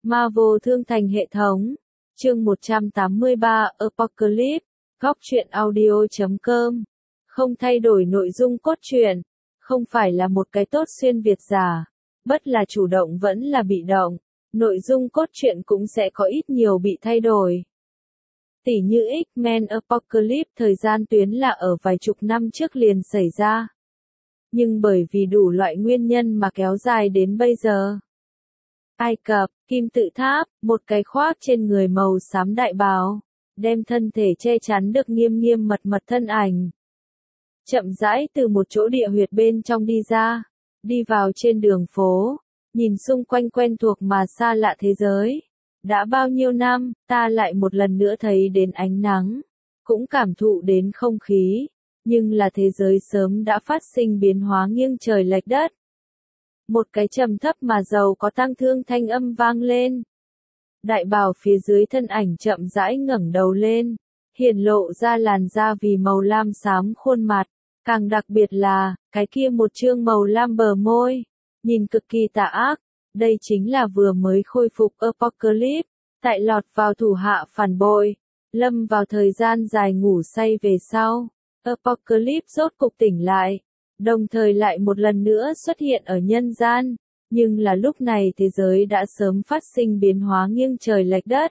Marvel Thương Thành hệ thống. Chương 183 Apocalypse. Góc truyện audio.com. Không thay đổi nội dung cốt truyện. Không phải là một cái tốt xuyên Việt giả. Bất là chủ động vẫn là bị động. Nội dung cốt truyện cũng sẽ có ít nhiều bị thay đổi. Tỉ như X-Men Apocalypse thời gian tuyến là ở vài chục năm trước liền xảy ra. Nhưng bởi vì đủ loại nguyên nhân mà kéo dài đến bây giờ. Ai Cập, kim tự tháp, một cái khoác trên người màu xám đại bào, đem thân thể che chắn được nghiêm nghiêm mật mật thân ảnh. Chậm rãi từ một chỗ địa huyệt bên trong đi ra, đi vào trên đường phố, nhìn xung quanh quen thuộc mà xa lạ thế giới. Đã bao nhiêu năm, ta lại một lần nữa thấy đến ánh nắng, cũng cảm thụ đến không khí, nhưng là thế giới sớm đã phát sinh biến hóa nghiêng trời lệch đất. Một cái trầm thấp mà giàu có tang thương thanh âm vang lên. Đại bào phía dưới thân ảnh chậm rãi ngẩng đầu lên, hiển lộ ra làn da vì màu lam xám khuôn mặt, càng đặc biệt là, cái kia một trương màu lam bờ môi, nhìn cực kỳ tà ác. Đây chính là vừa mới khôi phục Apocalypse, tại lọt vào thủ hạ phản bội, lâm vào thời gian dài ngủ say về sau. Apocalypse rốt cục tỉnh lại, đồng thời lại một lần nữa xuất hiện ở nhân gian, nhưng là lúc này thế giới đã sớm phát sinh biến hóa nghiêng trời lệch đất.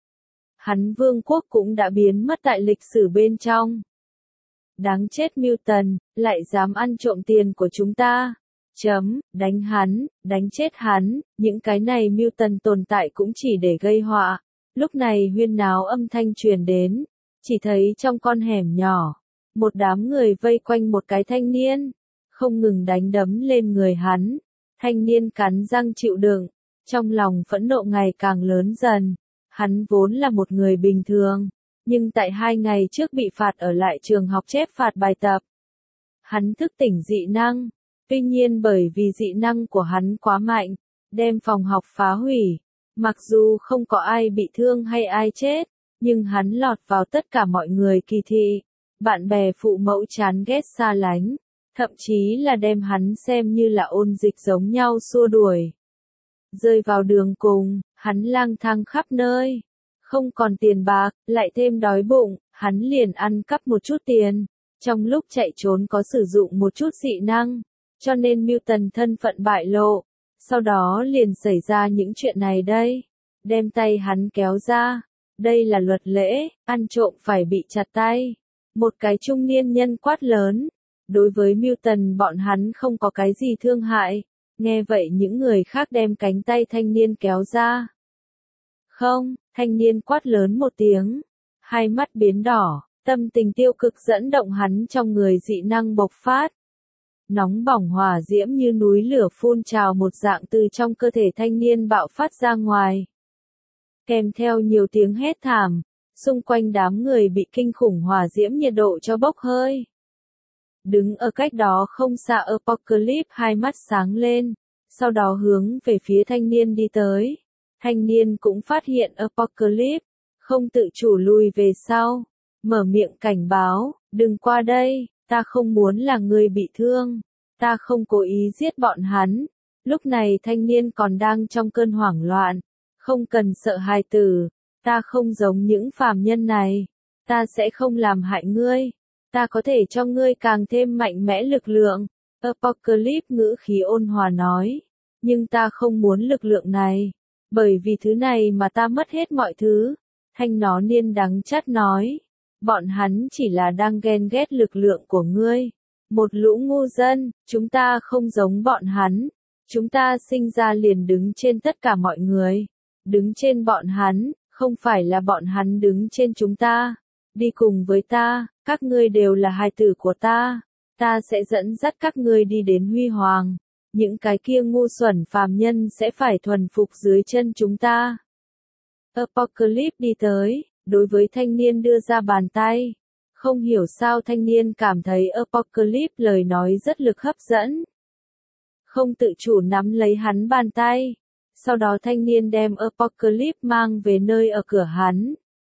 Hắn vương quốc cũng đã biến mất tại lịch sử bên trong. Đáng chết Mutant, lại dám ăn trộm tiền của chúng ta. Đánh hắn, đánh chết hắn, những cái này Mutant tồn tại cũng chỉ để gây họa. Lúc này huyên náo âm thanh truyền đến, chỉ thấy trong con hẻm nhỏ, một đám người vây quanh một cái thanh niên, không ngừng đánh đấm lên người hắn. Thanh niên cắn răng chịu đựng, trong lòng phẫn nộ ngày càng lớn dần. Hắn vốn là một người bình thường, nhưng tại 2 ngày trước bị phạt ở lại trường học chép phạt bài tập. Hắn thức tỉnh dị năng. Tuy nhiên bởi vì dị năng của hắn quá mạnh, đem phòng học phá hủy. Mặc dù không có ai bị thương hay ai chết, nhưng hắn lọt vào tất cả mọi người kỳ thị. Bạn bè phụ mẫu chán ghét xa lánh, thậm chí là đem hắn xem như là ôn dịch giống nhau xua đuổi. Rơi vào đường cùng, hắn lang thang khắp nơi. Không còn tiền bạc, lại thêm đói bụng, hắn liền ăn cắp một chút tiền. Trong lúc chạy trốn có sử dụng một chút dị năng. Cho nên Mutant thân phận bại lộ, sau đó liền xảy ra những chuyện này đây. Đem tay hắn kéo ra, đây là luật lễ, ăn trộm phải bị chặt tay. Một cái trung niên nhân quát lớn, đối với Mutant bọn hắn không có cái gì thương hại. Nghe vậy những người khác đem cánh tay thanh niên kéo ra. Không, thanh niên quát lớn một tiếng, hai mắt biến đỏ, tâm tình tiêu cực dẫn động hắn trong người dị năng bộc phát. Nóng bỏng hỏa diễm như núi lửa phun trào một dạng từ trong cơ thể thanh niên bạo phát ra ngoài. Kèm theo nhiều tiếng hét thảm, xung quanh đám người bị kinh khủng hỏa diễm nhiệt độ cho bốc hơi. Đứng ở cách đó không xa Apocalypse hai mắt sáng lên, sau đó hướng về phía thanh niên đi tới. Thanh niên cũng phát hiện Apocalypse, không tự chủ lùi về sau, mở miệng cảnh báo, đừng qua đây. Ta không muốn là người bị thương. Ta không cố ý giết bọn hắn. Lúc này thanh niên còn đang trong cơn hoảng loạn. Không cần sợ hài tử. Ta không giống những phàm nhân này. Ta sẽ không làm hại ngươi. Ta có thể cho ngươi càng thêm mạnh mẽ lực lượng. Apocalypse ngữ khí ôn hòa nói. Nhưng ta không muốn lực lượng này. Bởi vì thứ này mà ta mất hết mọi thứ. Thanh nó niên đắng chát nói. Bọn hắn chỉ là đang ghen ghét lực lượng của ngươi. Một lũ ngu dân, chúng ta không giống bọn hắn. Chúng ta sinh ra liền đứng trên tất cả mọi người. Đứng trên bọn hắn, không phải là bọn hắn đứng trên chúng ta. Đi cùng với ta, các ngươi đều là hài tử của ta. Ta sẽ dẫn dắt các ngươi đi đến huy hoàng. Những cái kia ngu xuẩn phàm nhân sẽ phải thuần phục dưới chân chúng ta. Apocalypse đi tới. Đối với thanh niên đưa ra bàn tay. Không hiểu sao thanh niên cảm thấy Apocalypse lời nói rất lực hấp dẫn. Không tự chủ nắm lấy hắn bàn tay. Sau đó thanh niên đem Apocalypse mang về nơi ở cửa hắn.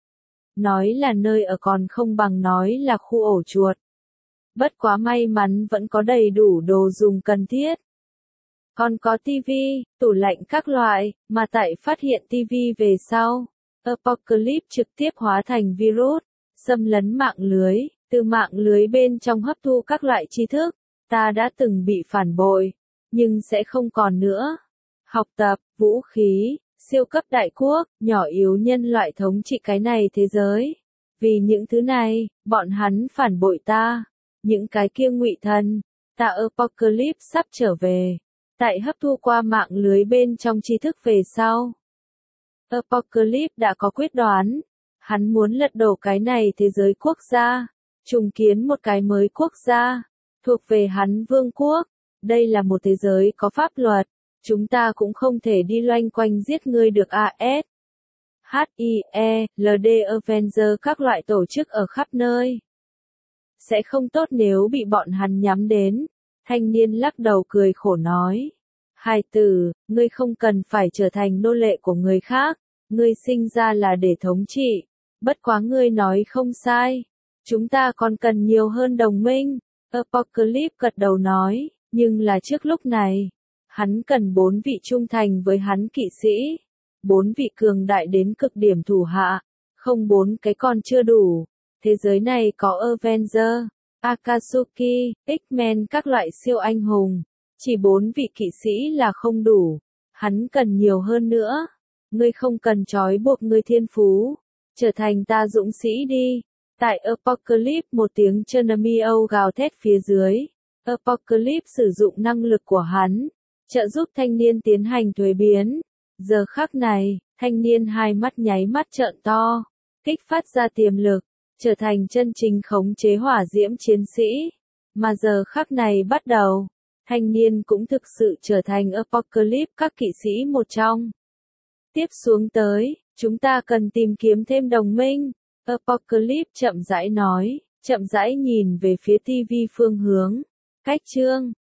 Nói là nơi ở còn không bằng nói là khu ổ chuột. Bất quá may mắn vẫn có đầy đủ đồ dùng cần thiết. còn có tivi, tủ lạnh các loại, mà tại phát hiện tivi về sau, Apocalypse trực tiếp hóa thành virus, xâm lấn mạng lưới, từ mạng lưới bên trong hấp thu các loại tri thức. Ta đã từng bị phản bội, nhưng sẽ không còn nữa. Học tập, vũ khí, siêu cấp đại quốc, nhỏ yếu nhân loại thống trị cái này thế giới. Vì những thứ này, bọn hắn phản bội ta. Những cái kia ngụy thần, ta Apocalypse sắp trở về. Tại hấp thu qua mạng lưới bên trong tri thức về sau. Apocalypse đã có quyết đoán. Hắn muốn lật đổ cái này thế giới quốc gia. Trùng kiến một cái mới quốc gia. Thuộc về hắn vương quốc. Đây là một thế giới có pháp luật. Chúng ta cũng không thể đi loanh quanh giết ngươi được AS. HIE, LD Avenger các loại tổ chức ở khắp nơi. Sẽ không tốt nếu bị bọn hắn nhắm đến. Thanh niên lắc đầu cười khổ nói. Hài tử, ngươi không cần phải trở thành nô lệ của người khác. Ngươi sinh ra là để thống trị. Bất quá ngươi nói không sai. Chúng ta còn cần nhiều hơn đồng minh. Apocalypse gật đầu nói. Nhưng là trước lúc này, hắn cần 4 vị trung thành với hắn kỵ sĩ. 4 vị cường đại đến cực điểm thủ hạ. Không 4 cái còn chưa đủ. Thế giới này có Avenger, Akatsuki, X-Men các loại siêu anh hùng. Chỉ 4 vị kỵ sĩ là không đủ. Hắn cần nhiều hơn nữa. Ngươi không cần trói buộc ngươi thiên phú. Trở thành ta dũng sĩ đi. Tại Apocalypse một tiếng Chernomio gào thét phía dưới. Apocalypse sử dụng năng lực của hắn. Trợ giúp thanh niên tiến hành thuế biến. Giờ khắc này, thanh niên hai mắt nháy mắt trợn to. Kích phát ra tiềm lực. Trở thành chân chính khống chế hỏa diễm chiến sĩ. Mà giờ khắc này bắt đầu. Thanh niên cũng thực sự trở thành Apocalypse các kỵ sĩ một trong. Tiếp xuống tới, chúng ta cần tìm kiếm thêm đồng minh. Apocalypse chậm rãi nói, chậm rãi nhìn về phía TV phương hướng. Cách chương